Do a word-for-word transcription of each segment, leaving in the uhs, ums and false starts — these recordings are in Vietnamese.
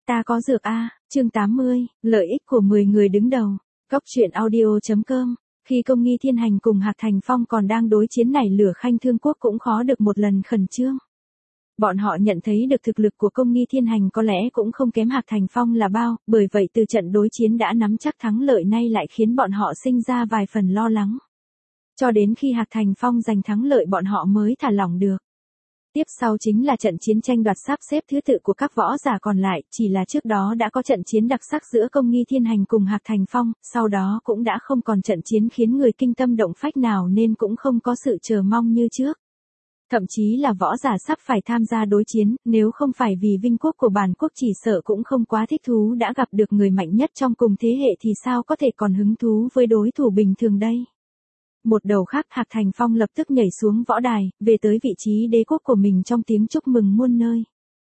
Ta có dược a, chương tám mươi, lợi ích của mười người đứng đầu. Cốc truyện audio.com. Khi Công Nghi Thiên Hành cùng Hạc Thành Phong còn đang đối chiến nảy lửa khanh thương quốc cũng khó được một lần khẩn trương. Bọn họ nhận thấy được thực lực của Công Nghi Thiên Hành có lẽ cũng không kém Hạc Thành Phong là bao, bởi vậy từ trận đối chiến đã nắm chắc thắng lợi nay lại khiến bọn họ sinh ra vài phần lo lắng. Cho đến khi Hạc Thành Phong giành thắng lợi bọn họ mới thả lỏng được. Tiếp sau chính là trận chiến tranh đoạt sắp xếp thứ tự của các võ giả còn lại, chỉ là trước đó đã có trận chiến đặc sắc giữa Công Nghi Thiên Hành cùng Hạc Thành Phong, sau đó cũng đã không còn trận chiến khiến người kinh tâm động phách nào nên cũng không có sự chờ mong như trước. Thậm chí là võ giả sắp phải tham gia đối chiến, nếu không phải vì vinh quốc của bản quốc chỉ sợ cũng không quá thích thú đã gặp được người mạnh nhất trong cùng thế hệ thì sao có thể còn hứng thú với đối thủ bình thường đây. Một đầu khác Hạc Thành Phong lập tức nhảy xuống võ đài, về tới vị trí đế quốc của mình trong tiếng chúc mừng muôn nơi.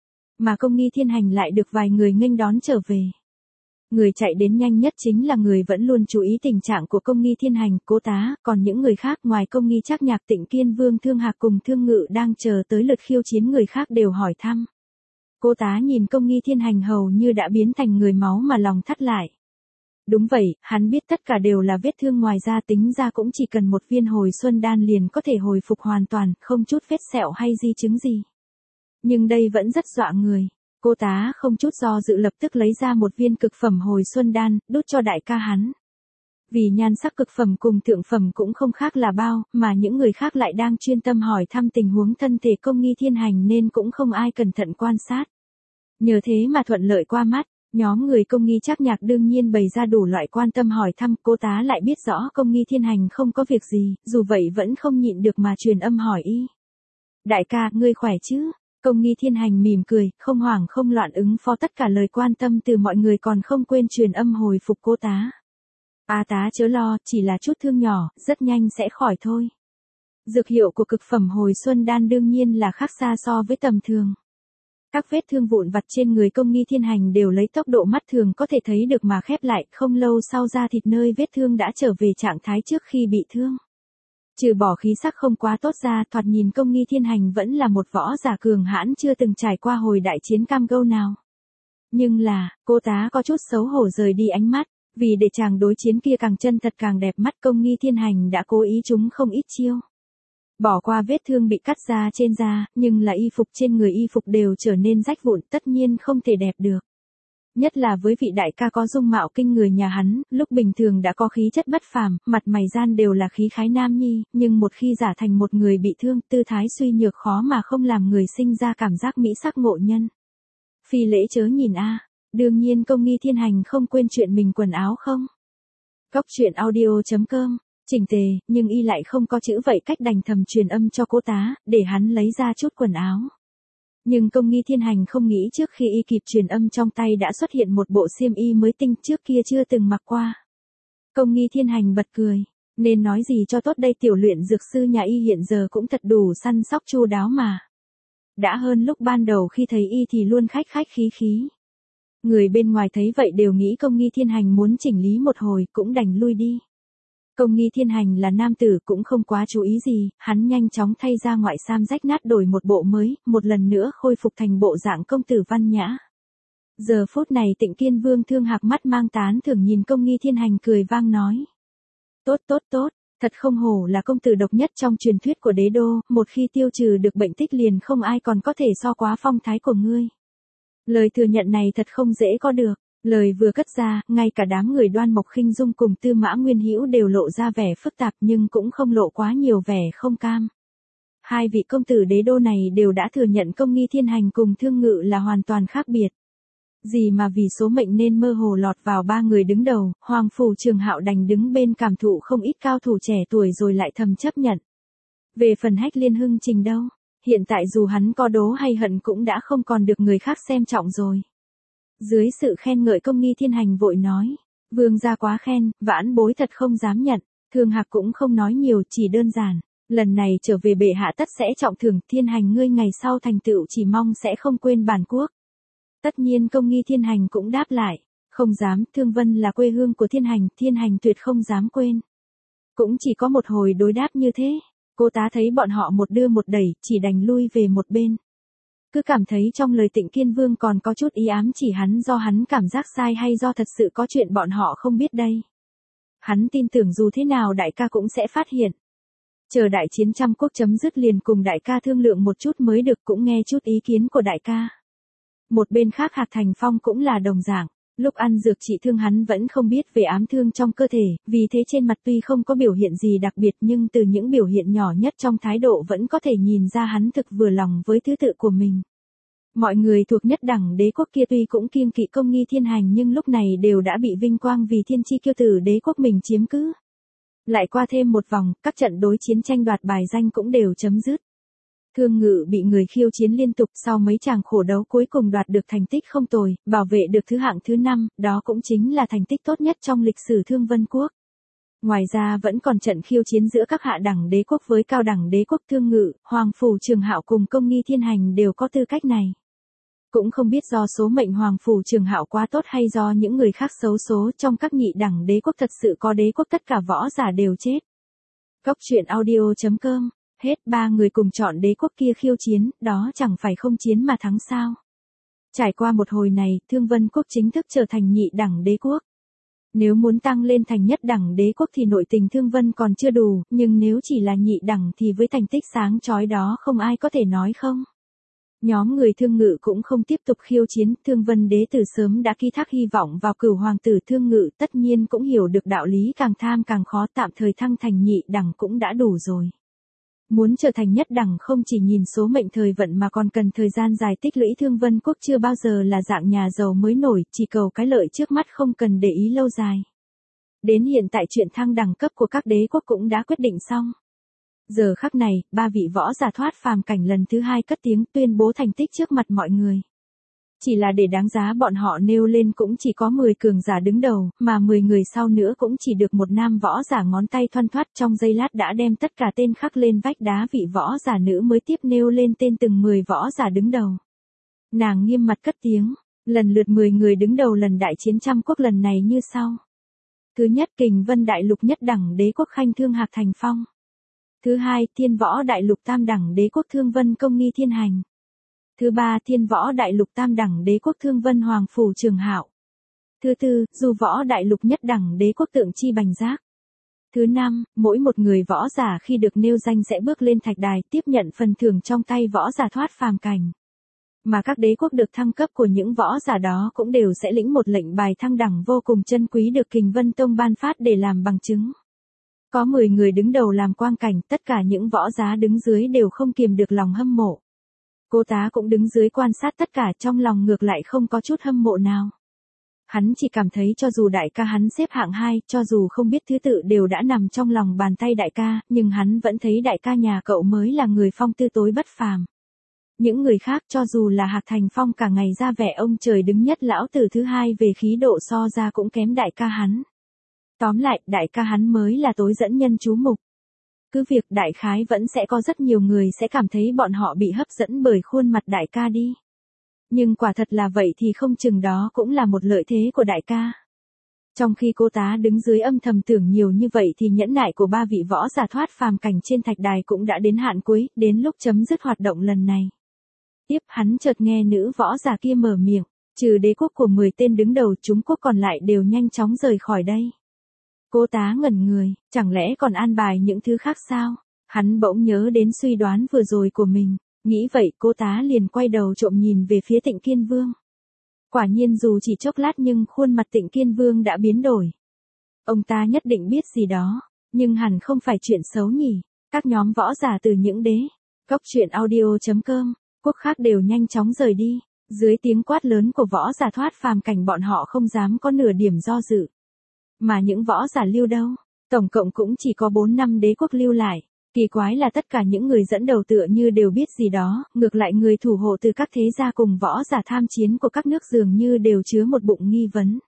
Mà Công Nghi Thiên Hành lại được vài người nghênh đón trở về. Người chạy đến nhanh nhất chính là người vẫn luôn chú ý tình trạng của Công Nghi Thiên Hành, Cố Tá, còn những người khác ngoài Công Nghi Trác Nhạc, Tịnh Kiên Vương Thương Hạc cùng Thương Ngự đang chờ tới lượt khiêu chiến người khác đều hỏi thăm. Cố Tá nhìn Công Nghi Thiên Hành hầu như đã biến thành người máu mà lòng thắt lại. Đúng vậy, hắn biết tất cả đều là vết thương, ngoài ra tính ra cũng chỉ cần một viên hồi xuân đan liền có thể hồi phục hoàn toàn, không chút vết sẹo hay di chứng gì. Nhưng đây vẫn rất dọa người. Cố Tá không chút do dự lập tức lấy ra một viên cực phẩm hồi xuân đan, đút cho đại ca hắn. Vì nhan sắc cực phẩm cùng thượng phẩm cũng không khác là bao, mà những người khác lại đang chuyên tâm hỏi thăm tình huống thân thể Công Nghi Thiên Hành nên cũng không ai cẩn thận quan sát. Nhờ thế mà thuận lợi qua mắt. Nhóm người Công Nghi Trác Nhạc đương nhiên bày ra đủ loại quan tâm hỏi thăm, Cố Tá lại biết rõ Công Nghi Thiên Hành không có việc gì, dù vậy vẫn không nhịn được mà truyền âm hỏi y. Đại ca, ngươi khỏe chứ? Công Nghi Thiên Hành mỉm cười, không hoảng không loạn ứng phó tất cả lời quan tâm từ mọi người, còn không quên truyền âm hồi phục Cố Tá. A tá chớ lo, chỉ là chút thương nhỏ, rất nhanh sẽ khỏi thôi. Dược hiệu của cực phẩm hồi xuân đan đương nhiên là khác xa so với tầm thường. Các vết thương vụn vặt trên người Công Nghi Thiên Hành đều lấy tốc độ mắt thường có thể thấy được mà khép lại, không lâu sau da thịt nơi vết thương đã trở về trạng thái trước khi bị thương. Trừ bỏ khí sắc không quá tốt ra, thoạt nhìn Công Nghi Thiên Hành vẫn là một võ giả cường hãn chưa từng trải qua hồi đại chiến cam go nào. Nhưng là, Cố Tá có chút xấu hổ rời đi ánh mắt, vì để chàng đối chiến kia càng chân thật càng đẹp mắt, Công Nghi Thiên Hành đã cố ý trúng không ít chiêu. Bỏ qua vết thương bị cắt ra trên da, nhưng là y phục trên người y phục đều trở nên rách vụn, tất nhiên không thể đẹp được. Nhất là với vị đại ca có dung mạo kinh người nhà hắn, lúc bình thường đã có khí chất bất phàm, mặt mày gian đều là khí khái nam nhi, nhưng một khi giả thành một người bị thương, tư thái suy nhược khó mà không làm người sinh ra cảm giác mỹ sắc ngộ nhân. Phi lễ chớ nhìn a, đương nhiên Công Nghi Thiên Hành không quên chuyện mình quần áo không. Cốc truyện audio.com. Chỉnh tề, nhưng y lại không có chữ vậy cách đành thầm truyền âm cho Cố Tá, để hắn lấy ra chút quần áo. Nhưng Công Nghi Thiên Hành không nghĩ trước khi y kịp truyền âm trong tay đã xuất hiện một bộ xiêm y mới tinh trước kia chưa từng mặc qua. Công Nghi Thiên Hành bật cười, nên nói gì cho tốt đây, tiểu luyện dược sư nhà y hiện giờ cũng thật đủ săn sóc chu đáo mà. Đã hơn lúc ban đầu khi thấy y thì luôn khách khách khí khí. Người bên ngoài thấy vậy đều nghĩ Công Nghi Thiên Hành muốn chỉnh lý một hồi cũng đành lui đi. Công Nghi Thiên Hành là nam tử cũng không quá chú ý gì, hắn nhanh chóng thay ra ngoại sam rách nát đổi một bộ mới, một lần nữa khôi phục thành bộ dạng công tử văn nhã. Giờ phút này Tịnh Kiên Vương Thương Hạc mắt mang tán thưởng nhìn Công Nghi Thiên Hành cười vang nói. Tốt tốt tốt, thật không hổ là công tử độc nhất trong truyền thuyết của đế đô, một khi tiêu trừ được bệnh tích liền không ai còn có thể so quá phong thái của ngươi. Lời thừa nhận này thật không dễ có được. Lời vừa cất ra, ngay cả đám người Đoan Mộc Khinh Dung cùng Tư Mã Nguyên Hữu đều lộ ra vẻ phức tạp nhưng cũng không lộ quá nhiều vẻ không cam. Hai vị công tử đế đô này đều đã thừa nhận Công Nghi Thiên Hành cùng Thương Ngự là hoàn toàn khác biệt. Gì mà vì số mệnh nên mơ hồ lọt vào ba người đứng đầu, Hoàng Phủ Trường Hạo đành đứng bên cảm thụ không ít cao thủ trẻ tuổi rồi lại thầm chấp nhận. Về phần Hách Liên Hưng Trình đâu, hiện tại dù hắn có đố hay hận cũng đã không còn được người khác xem trọng rồi. Dưới sự khen ngợi Công Nghi Thiên Hành vội nói, vương gia quá khen, vãn bối thật không dám nhận. Thương Hạc cũng không nói nhiều, chỉ đơn giản, lần này trở về bệ hạ tất sẽ trọng thưởng, Thiên Hành ngươi ngày sau thành tựu chỉ mong sẽ không quên bản quốc. Tất nhiên Công Nghi Thiên Hành cũng đáp lại, không dám, Thương Vân là quê hương của Thiên Hành, Thiên Hành tuyệt không dám quên. Cũng chỉ có một hồi đối đáp như thế, Cố Tá thấy bọn họ một đưa một đẩy, chỉ đành lui về một bên. cứ cảm thấy trong lời Tịnh Kiên Vương còn có chút ý ám chỉ hắn do hắn cảm giác sai hay do thật sự có chuyện bọn họ không biết đây. Hắn tin tưởng dù thế nào đại ca cũng sẽ phát hiện. Chờ đại chiến trăm quốc chấm dứt liền cùng đại ca thương lượng một chút mới được, cũng nghe chút ý kiến của đại ca. Một bên khác Hạc Thành Phong cũng là đồng dạng. Lúc ăn dược trị thương hắn vẫn không biết về ám thương trong cơ thể, vì thế trên mặt tuy không có biểu hiện gì đặc biệt nhưng từ những biểu hiện nhỏ nhất trong thái độ vẫn có thể nhìn ra hắn thực vừa lòng với thứ tự của mình. Mọi người thuộc nhất đẳng đế quốc kia tuy cũng kiêng kỵ Công Nghi Thiên Hành nhưng lúc này đều đã bị vinh quang vì thiên chi kiêu tử đế quốc mình chiếm cứ. Lại qua thêm một vòng, các trận đối chiến tranh đoạt bài danh cũng đều chấm dứt. Thương Ngự bị người khiêu chiến liên tục, sau mấy tràng khổ đấu cuối cùng đoạt được thành tích không tồi, bảo vệ được thứ hạng thứ năm, đó cũng chính là thành tích tốt nhất trong lịch sử Thương Vân Quốc. Ngoài ra vẫn còn trận khiêu chiến giữa các hạ đẳng đế quốc với cao đẳng đế quốc. Thương Ngự, Hoàng Phủ Trường Hạo cùng Công Nghi Thiên Hành đều có tư cách này. Cũng không biết do số mệnh Hoàng Phủ Trường Hạo quá tốt hay do những người khác xấu số, trong các nhị đẳng đế quốc thật sự có đế quốc tất cả võ giả đều chết. Góc truyện audio chấm com. Hết ba người cùng chọn đế quốc kia khiêu chiến, đó chẳng phải không chiến mà thắng sao. Trải qua một hồi này, Thương Vân Quốc chính thức trở thành nhị đẳng đế quốc. Nếu muốn tăng lên thành nhất đẳng đế quốc thì nội tình Thương Vân còn chưa đủ, nhưng nếu chỉ là nhị đẳng thì với thành tích sáng chói đó không ai có thể nói không. Nhóm người Thương Ngự cũng không tiếp tục khiêu chiến, Thương Vân đế từ sớm đã ký thác hy vọng vào Cửu hoàng tử. Thương Ngự tất nhiên cũng hiểu được đạo lý càng tham càng khó, tạm thời thăng thành nhị đẳng cũng đã đủ rồi. Muốn trở thành nhất đẳng không chỉ nhìn số mệnh thời vận mà còn cần thời gian dài tích lũy. Thương Vân Quốc chưa bao giờ là dạng nhà giàu mới nổi, chỉ cầu cái lợi trước mắt không cần để ý lâu dài. Đến hiện tại chuyện thăng đẳng cấp của các đế quốc cũng đã quyết định xong. Giờ khắc này, ba vị võ giả thoát phàm cảnh lần thứ hai cất tiếng tuyên bố thành tích trước mặt mọi người. Chỉ là để đáng giá bọn họ nêu lên cũng chỉ có mười cường giả đứng đầu, mà mười người sau nữa cũng chỉ được một nam võ giả ngón tay thoăn thoắt trong giây lát đã đem tất cả tên khắc lên vách đá. Vị võ giả nữ mới tiếp nêu lên tên từng mười võ giả đứng đầu. Nàng nghiêm mặt cất tiếng, lần lượt mười người đứng đầu lần đại chiến trăm quốc lần này như sau. Thứ nhất, Kình Vân Đại Lục nhất đẳng đế quốc Khanh Thương Hạc Thành Phong. Thứ hai, Thiên Võ Đại Lục tam đẳng đế quốc Thương Vân Công Nghi Thiên Hành. Thứ ba, Thiên Võ Đại Lục tam đẳng đế quốc Thương Vân Hoàng Phủ Trường Hạo. Thứ tư, Du Võ Đại Lục nhất đẳng đế quốc Tượng Chi Bành Giác. Thứ năm, mỗi một người võ giả khi được nêu danh sẽ bước lên thạch đài tiếp nhận phần thưởng trong tay võ giả thoát phàm cảnh. Mà các đế quốc được thăng cấp của những võ giả đó cũng đều sẽ lĩnh một lệnh bài thăng đẳng vô cùng chân quý được Kình Vân Tông ban phát để làm bằng chứng. Có mười người đứng đầu làm quang cảnh, tất cả những võ giá đứng dưới đều không kiềm được lòng hâm mộ. Cô tá cũng đứng dưới quan sát tất cả, trong lòng ngược lại không có chút hâm mộ nào. Hắn chỉ cảm thấy cho dù đại ca hắn xếp hạng hai, cho dù không biết thứ tự đều đã nằm trong lòng bàn tay đại ca, nhưng hắn vẫn thấy đại ca nhà cậu mới là người phong tư tối bất phàm. Những người khác cho dù là Hạc Thành Phong cả ngày ra vẻ ông trời đứng nhất lão tử thứ hai về khí độ so ra cũng kém đại ca hắn. Tóm lại, đại ca hắn mới là tối dẫn nhân chú mục. Cứ việc đại khái vẫn sẽ có rất nhiều người sẽ cảm thấy bọn họ bị hấp dẫn bởi khuôn mặt đại ca đi. Nhưng quả thật là vậy thì không chừng đó cũng là một lợi thế của đại ca. Trong khi cô tá đứng dưới âm thầm tưởng nhiều như vậy thì nhẫn nại của ba vị võ giả thoát phàm cảnh trên thạch đài cũng đã đến hạn cuối, đến lúc chấm dứt hoạt động lần này. Tiếp hắn chợt nghe nữ võ giả kia mở miệng, trừ đế quốc của mười tên đứng đầu chúng quốc còn lại đều nhanh chóng rời khỏi đây. Cô tá ngẩn người, chẳng lẽ còn an bài những thứ khác sao? Hắn bỗng nhớ đến suy đoán vừa rồi của mình, nghĩ vậy cô tá liền quay đầu trộm nhìn về phía Tịnh Kiên Vương. Quả nhiên dù chỉ chốc lát nhưng khuôn mặt Tịnh Kiên Vương đã biến đổi. Ông ta nhất định biết gì đó, nhưng hẳn không phải chuyện xấu nhỉ. Các nhóm võ giả từ những đế, góc truyện audio chấm com, quốc khác đều nhanh chóng rời đi. Dưới tiếng quát lớn của võ giả thoát phàm cảnh bọn họ không dám có nửa điểm do dự. Mà những võ giả lưu đâu? Tổng cộng cũng chỉ có bốn năm đế quốc lưu lại. Kỳ quái là tất cả những người dẫn đầu tựa như đều biết gì đó, ngược lại người thủ hộ từ các thế gia cùng võ giả tham chiến của các nước dường như đều chứa một bụng nghi vấn.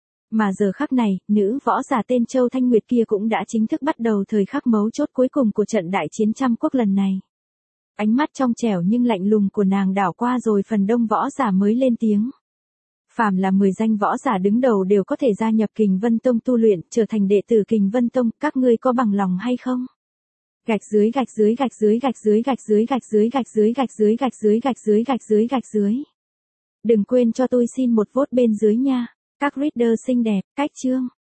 Mà giờ khắc này, nữ võ giả tên Châu Thanh Nguyệt kia cũng đã chính thức bắt đầu thời khắc mấu chốt cuối cùng của trận đại chiến trăm quốc lần này. Ánh mắt trong trẻo nhưng lạnh lùng của nàng đảo qua rồi phần đông võ giả mới lên tiếng. Phàm là mười danh võ giả đứng đầu đều có thể gia nhập Kình Vân Tông tu luyện, trở thành đệ tử Kình Vân Tông, các ngươi có bằng lòng hay không? Gạch dưới gạch dưới gạch dưới gạch dưới gạch dưới gạch dưới gạch dưới gạch dưới gạch dưới gạch dưới gạch dưới gạch dưới. Đừng quên cho tôi xin một vote bên dưới nha. Các reader xinh đẹp, cách chương.